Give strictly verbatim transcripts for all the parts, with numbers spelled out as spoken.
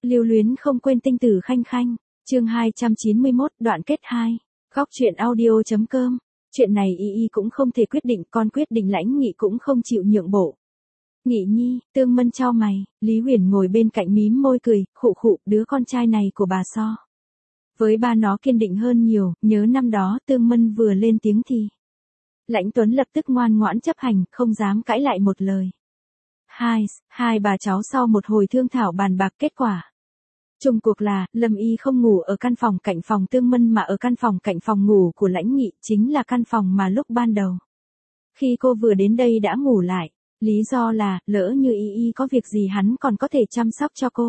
Lưu luyến không quên tinh tử khanh khanh. Chương hai trăm chín mươi mốt, đoạn kết hai. Góc truyện audio.com. Chuyện này y y cũng không thể quyết định, con quyết định Lãnh Nghị cũng không chịu nhượng bộ. Nghị nhi, Tương Mân chau mày, Lý Huyền ngồi bên cạnh mím môi cười, khụ khụ, đứa con trai này của bà so với ba nó kiên định hơn nhiều, nhớ năm đó Tương Mân vừa lên tiếng thì Lãnh Tuấn lập tức ngoan ngoãn chấp hành, không dám cãi lại một lời. Hai, hai bà cháu sau một hồi thương thảo bàn bạc kết quả chung cuộc là, Lâm Y không ngủ ở căn phòng cạnh phòng Tương Mân mà ở căn phòng cạnh phòng ngủ của Lãnh Nghị, chính là căn phòng mà lúc ban đầu khi cô vừa đến đây đã ngủ lại. Lý do là, lỡ như Y Y có việc gì hắn còn có thể chăm sóc cho cô.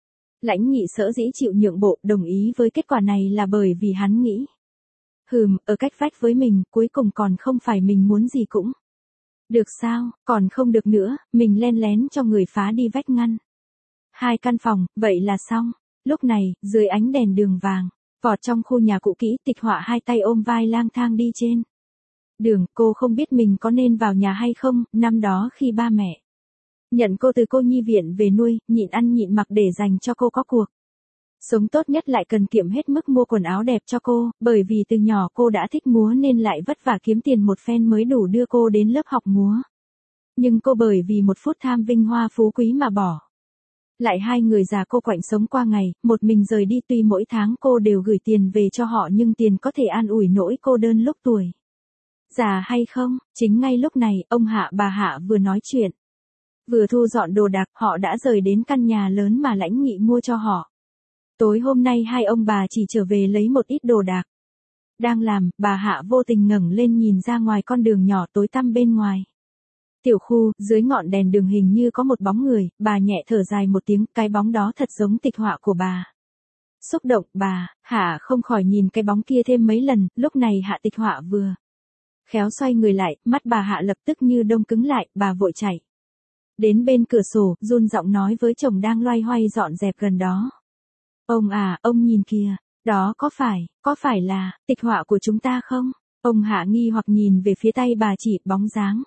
Lãnh Nghị sở dĩ chịu nhượng bộ, đồng ý với kết quả này là bởi vì hắn nghĩ, hừm, ở cách vách với mình, cuối cùng còn không phải mình muốn gì cũng được sao, còn không được nữa, mình len lén cho người phá đi vách ngăn hai căn phòng, vậy là xong. Lúc này, dưới ánh đèn đường vàng, vọt trong khu nhà cũ kỹ, Tịch Họa hai tay ôm vai lang thang đi trên đường. Cô không biết mình có nên vào nhà hay không. Năm đó khi ba mẹ nhận cô từ cô nhi viện về nuôi, nhịn ăn nhịn mặc để dành cho cô có cuộc sống tốt nhất, lại cần kiệm hết mức mua quần áo đẹp cho cô, bởi vì từ nhỏ cô đã thích múa nên lại vất vả kiếm tiền một phen mới đủ đưa cô đến lớp học múa. Nhưng cô bởi vì một phút tham vinh hoa phú quý mà bỏ lại hai người già cô quạnh sống qua ngày, một mình rời đi. Tuy mỗi tháng cô đều gửi tiền về cho họ nhưng tiền có thể an ủi nỗi cô đơn lúc tuổi già hay không? Chính ngay lúc này, ông Hạ bà Hạ vừa nói chuyện, vừa thu dọn đồ đạc, họ đã rời đến căn nhà lớn mà Lãnh Nghị mua cho họ. Tối hôm nay hai ông bà chỉ trở về lấy một ít đồ đạc. Đang làm, bà Hạ vô tình ngẩng lên nhìn ra ngoài con đường nhỏ tối tăm bên ngoài tiểu khu. Dưới ngọn đèn đường hình như có một bóng người, bà nhẹ thở dài một tiếng, cái bóng đó thật giống Tịch Họa của bà. Xúc động, bà, Hạ không khỏi nhìn cái bóng kia thêm mấy lần. Lúc này Hạ Tịch Họa vừa khéo xoay người lại, mắt bà Hạ lập tức như đông cứng lại, bà vội chạy đến bên cửa sổ, run giọng nói với chồng đang loay hoay dọn dẹp gần đó. Ông à, ông nhìn kìa, đó có phải, có phải là Tịch Họa của chúng ta không? Ông Hạ nghi hoặc nhìn về phía tay bà chỉ, bóng dáng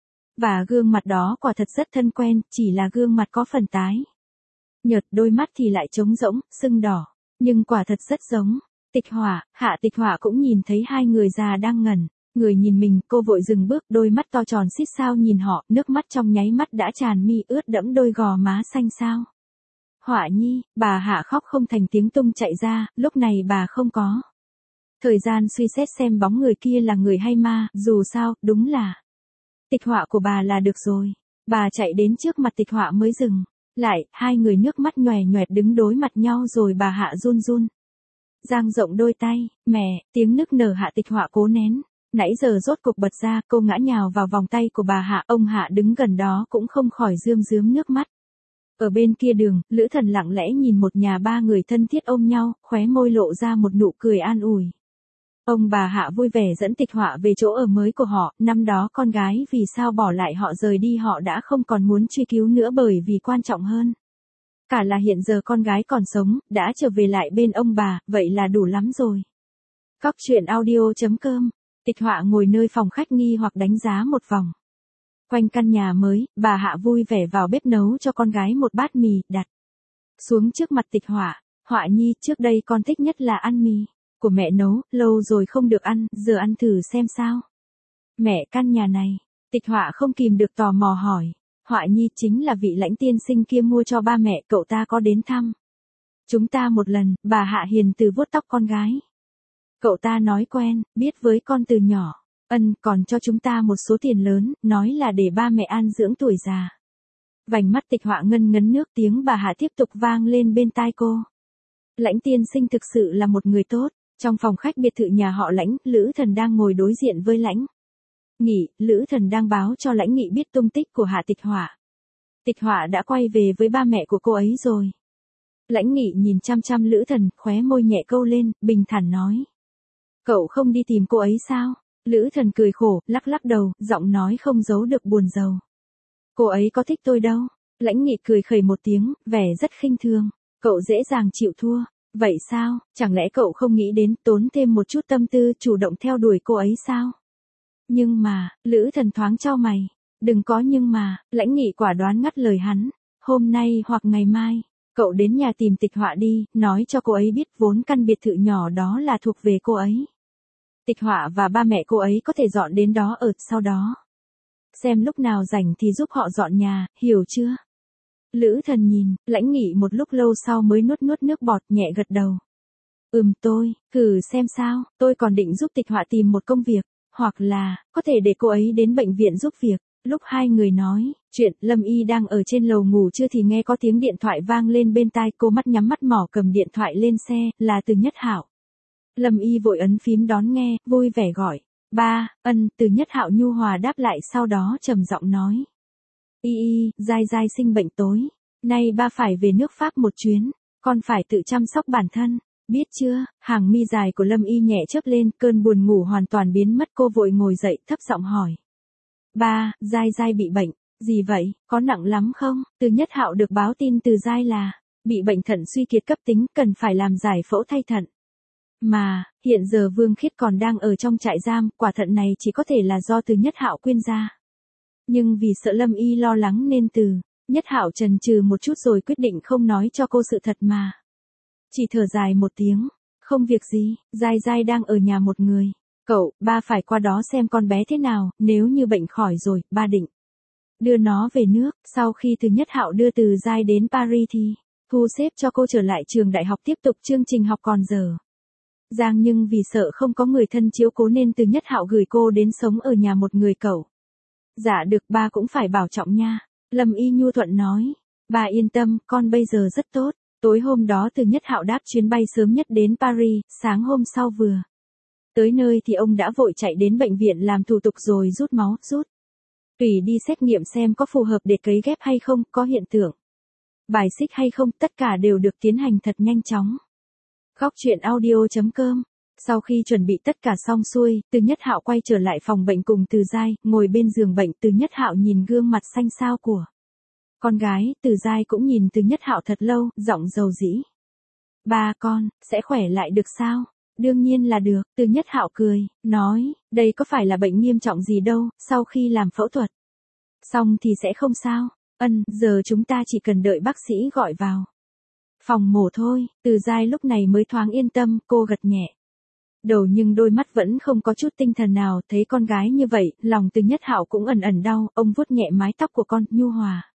và gương mặt đó quả thật rất thân quen, chỉ là gương mặt có phần tái nhợt, đôi mắt thì lại trống rỗng, sưng đỏ, nhưng quả thật rất giống Tịch Họa. Hạ Tịch Họa cũng nhìn thấy hai người già đang ngẩn người nhìn mình, cô vội dừng bước, đôi mắt to tròn xít sao nhìn họ, nước mắt trong nháy mắt đã tràn mi, ướt đẫm đôi gò má xanh xao. Họa nhi, bà Hạ khóc không thành tiếng, tung chạy ra. Lúc này bà không có thời gian suy xét xem bóng người kia là người hay ma, dù sao, đúng là Tịch Họa của bà là được rồi. Bà chạy đến trước mặt Tịch Họa mới dừng lại, hai người nước mắt nhòe nhoẹt đứng đối mặt nhau rồi bà Hạ run run dang rộng đôi tay. Mẹ, tiếng nức nở Hạ Tịch Họa cố nén nãy giờ rốt cục bật ra, cô ngã nhào vào vòng tay của bà Hạ. Ông Hạ đứng gần đó cũng không khỏi rơm rớm nước mắt. Ở bên kia đường, Lữ Thần lặng lẽ nhìn một nhà ba người thân thiết ôm nhau, khóe môi lộ ra một nụ cười an ủi. Ông bà Hạ vui vẻ dẫn Tịch Họa về chỗ ở mới của họ. Năm đó con gái vì sao bỏ lại họ rời đi họ đã không còn muốn truy cứu nữa, bởi vì quan trọng hơn cả là hiện giờ con gái còn sống, đã trở về lại bên ông bà, vậy là đủ lắm rồi. Góc truyện audio.com. Tịch Họa ngồi nơi phòng khách nghi hoặc đánh giá một vòng quanh căn nhà mới. Bà Hạ vui vẻ vào bếp nấu cho con gái một bát mì, đặt xuống trước mặt Tịch Họa. Họa nhi, trước đây con thích nhất là ăn mì của mẹ nấu, lâu rồi không được ăn, giờ ăn thử xem sao. Mẹ, căn nhà này, Tịch Họa không kìm được tò mò hỏi. Họa nhi, chính là vị Lãnh tiên sinh kia mua cho ba mẹ, cậu ta có đến thăm chúng ta một lần. Bà Hạ hiền từ vuốt tóc con gái. Cậu ta nói quen, biết với con từ nhỏ, ân, còn cho chúng ta một số tiền lớn, nói là để ba mẹ an dưỡng tuổi già. Vành mắt Tịch Họa ngân ngấn nước, tiếng bà Hạ tiếp tục vang lên bên tai cô. Lãnh tiên sinh thực sự là một người tốt. Trong phòng khách biệt thự nhà họ Lãnh, Lữ Thần đang ngồi đối diện với Lãnh Nghị. Lữ Thần đang báo cho Lãnh Nghị biết tung tích của Hạ Tịch Họa. Tịch Họa đã quay về với ba mẹ của cô ấy rồi. Lãnh Nghị nhìn chăm chăm Lữ Thần, khóe môi nhẹ câu lên, bình thản nói. Cậu không đi tìm cô ấy sao? Lữ Thần cười khổ, lắc lắc đầu, giọng nói không giấu được buồn rầu. Cô ấy có thích tôi đâu. Lãnh Nghị cười khẩy một tiếng, vẻ rất khinh thường. Cậu dễ dàng chịu thua. Vậy sao, chẳng lẽ cậu không nghĩ đến tốn thêm một chút tâm tư chủ động theo đuổi cô ấy sao? Nhưng mà, Lữ Thần thoáng chau mày. Đừng có nhưng mà, Lãnh Nghị quả đoán ngắt lời hắn. Hôm nay hoặc ngày mai, Cậu đến nhà tìm Tịch Họa đi, nói cho cô ấy biết vốn căn biệt thự nhỏ đó là thuộc về cô ấy. Tịch Họa và ba mẹ cô ấy có thể dọn đến đó ở sau đó. Xem lúc nào rảnh thì giúp họ dọn nhà, hiểu chưa? Lữ Thần nhìn, Lãnh Nghị một lúc lâu sau mới nuốt nuốt nước bọt, nhẹ gật đầu. Ừm tôi, thử xem sao, tôi còn định giúp Tịch Họa tìm một công việc, hoặc là, có thể để cô ấy đến bệnh viện giúp việc. Lúc hai người nói chuyện, Lâm Y đang ở trên lầu ngủ trưa thì nghe có tiếng điện thoại vang lên bên tai, cô mắt nhắm mắt mỏ cầm điện thoại lên xe, là Từ Nhất Hạo. Lâm Y vội ấn phím đón nghe, vui vẻ gọi. Ba, ân, Từ Nhất Hạo nhu hòa đáp lại, sau đó trầm giọng nói. Y y, Giai Giai sinh bệnh tối. Nay ba phải về nước Pháp một chuyến, con phải tự chăm sóc bản thân, biết chưa? Hàng mi dài của Lâm Y nhẹ chớp lên, cơn buồn ngủ hoàn toàn biến mất, cô vội ngồi dậy thấp giọng hỏi. Ba, Giai Giai bị bệnh, gì vậy, có nặng lắm không? Từ Nhất Hạo được báo tin từ Giai là, bị bệnh thận suy kiệt cấp tính, cần phải làm giải phẫu thay thận. Mà, hiện giờ Vương Khiết còn đang ở trong trại giam, quả thận này chỉ có thể là do Từ Nhất Hạo quyên ra. Nhưng vì sợ Lâm Y lo lắng nên Từ Nhất Hạo chần chừ một chút rồi quyết định không nói cho cô sự thật mà. Chỉ thở dài một tiếng, không việc gì, Giai Giai đang ở nhà một người. Cậu, ba phải qua đó xem con bé thế nào, nếu như bệnh khỏi rồi, ba định đưa nó về nước. Sau khi Từ Nhất Hạo đưa Từ Giai đến Paris thì thu xếp cho cô trở lại trường đại học tiếp tục chương trình học còn dở dang, nhưng vì sợ không có người thân chiếu cố nên Từ Nhất Hạo gửi cô đến sống ở nhà một người cậu. Dạ được, ba cũng phải bảo trọng nha. Lâm Y nhu thuận nói. Ba yên tâm, con bây giờ rất tốt. Tối hôm đó Từ Nhất Hạo đáp chuyến bay sớm nhất đến Paris, sáng hôm sau vừa tới nơi thì ông đã vội chạy đến bệnh viện làm thủ tục rồi rút máu, rút tủy đi xét nghiệm xem có phù hợp để cấy ghép hay không, có hiện tượng bài xích hay không, tất cả đều được tiến hành thật nhanh chóng. Góc truyện audio chấm com. Sau khi chuẩn bị tất cả xong xuôi, Từ Nhất Hạo quay trở lại phòng bệnh cùng Từ Giai, ngồi bên giường bệnh, Từ Nhất Hạo nhìn gương mặt xanh xao của con gái, Từ Giai cũng nhìn Từ Nhất Hạo thật lâu, giọng dầu dĩ. Ba con, sẽ khỏe lại được sao? Đương nhiên là được, Từ Nhất Hạo cười, nói, đây có phải là bệnh nghiêm trọng gì đâu, sau khi làm phẫu thuật xong thì sẽ không sao. Ân, giờ chúng ta chỉ cần đợi bác sĩ gọi vào phòng mổ thôi. Từ Giai lúc này mới thoáng yên tâm, cô gật nhẹ đầu nhưng đôi mắt vẫn không có chút tinh thần nào, thấy con gái như vậy, lòng Từ Nhất Hạo cũng ẩn ẩn đau, ông vuốt nhẹ mái tóc của con, nhu hòa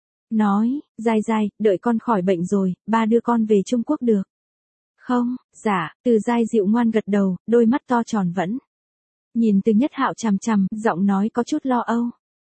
nói, Giai Giai, đợi con khỏi bệnh rồi, ba đưa con về Trung Quốc được không? Dạ. Từ Giai dịu ngoan gật đầu, đôi mắt to tròn vẫn nhìn Từ Nhất Hạo chằm chằm, giọng nói có chút lo âu.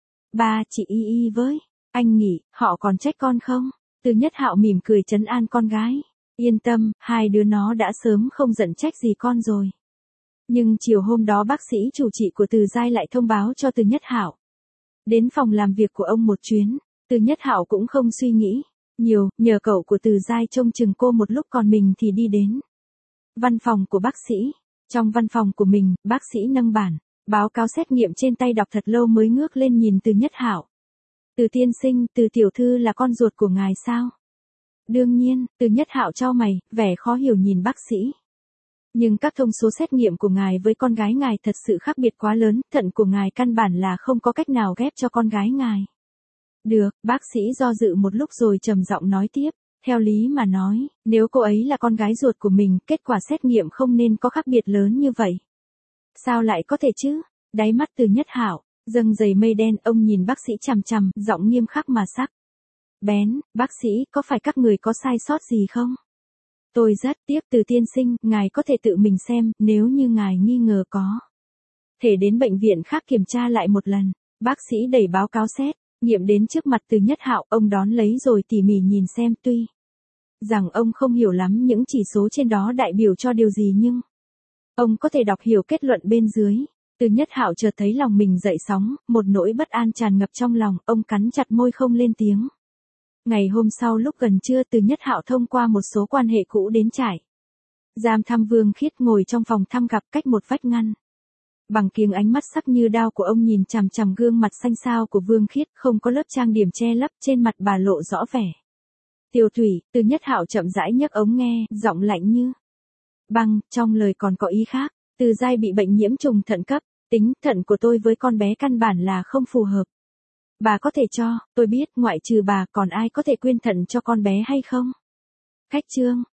Ba, chị y y với anh nghỉ, họ còn trách con không? Từ Nhất Hạo mỉm cười trấn an con gái. Yên tâm, hai đứa nó đã sớm không giận trách gì con rồi. Nhưng chiều hôm đó bác sĩ chủ trị của Từ Giai lại thông báo cho Từ Nhất Hạo đến phòng làm việc của ông một chuyến. Từ Nhất Hạo cũng không suy nghĩ nhiều, nhờ cậu của Từ Giai trông chừng cô một lúc, còn mình thì đi đến văn phòng của bác sĩ. Trong văn phòng của mình, bác sĩ nâng bản báo cáo xét nghiệm trên tay đọc thật lâu mới ngước lên nhìn Từ Nhất Hạo. Từ tiên sinh, Từ tiểu thư là con ruột của ngài sao? Đương nhiên. Từ Nhất Hạo chau mày, vẻ khó hiểu nhìn bác sĩ. Nhưng các thông số xét nghiệm của ngài với con gái ngài thật sự khác biệt quá lớn, thận của ngài căn bản là không có cách nào ghép cho con gái ngài. Được, bác sĩ do dự một lúc rồi trầm giọng nói tiếp, theo lý mà nói, nếu cô ấy là con gái ruột của mình, kết quả xét nghiệm không nên có khác biệt lớn như vậy. Sao lại có thể chứ? Đáy mắt Từ Nhất Hạo dâng dày mây đen, ông nhìn bác sĩ chằm chằm, giọng nghiêm khắc mà sắc bén, bác sĩ, có phải các người có sai sót gì không? Tôi rất tiếc, Từ tiên sinh, ngài có thể tự mình xem, nếu như ngài nghi ngờ có thể đến bệnh viện khác kiểm tra lại một lần. Bác sĩ đẩy báo cáo xét nghiệm đến trước mặt Từ Nhất Hạo, ông đón lấy rồi tỉ mỉ nhìn xem, tuy rằng ông không hiểu lắm những chỉ số trên đó đại biểu cho điều gì nhưng ông có thể đọc hiểu kết luận bên dưới. Từ Nhất Hạo chợt thấy lòng mình dậy sóng, một nỗi bất an tràn ngập trong lòng, ông cắn chặt môi không lên tiếng. Ngày hôm sau lúc gần trưa, Từ Nhất Hạo thông qua một số quan hệ cũ đến trại giam thăm Vương Khiết, ngồi trong phòng thăm gặp cách một vách ngăn. Bằng kiếng, ánh mắt sắc như đao của ông nhìn chằm chằm gương mặt xanh xao của Vương Khiết, không có lớp trang điểm che lấp, trên mặt bà lộ rõ vẻ tiêu thủy. Từ Nhất Hạo chậm rãi nhấc ống nghe, giọng lạnh như băng, trong lời còn có ý khác. Từ Giai bị bệnh nhiễm trùng thận cấp tính, thận của tôi với con bé căn bản là không phù hợp. Bà có thể cho tôi biết, ngoại trừ bà, còn ai có thể quyên thận cho con bé hay không? Cách chương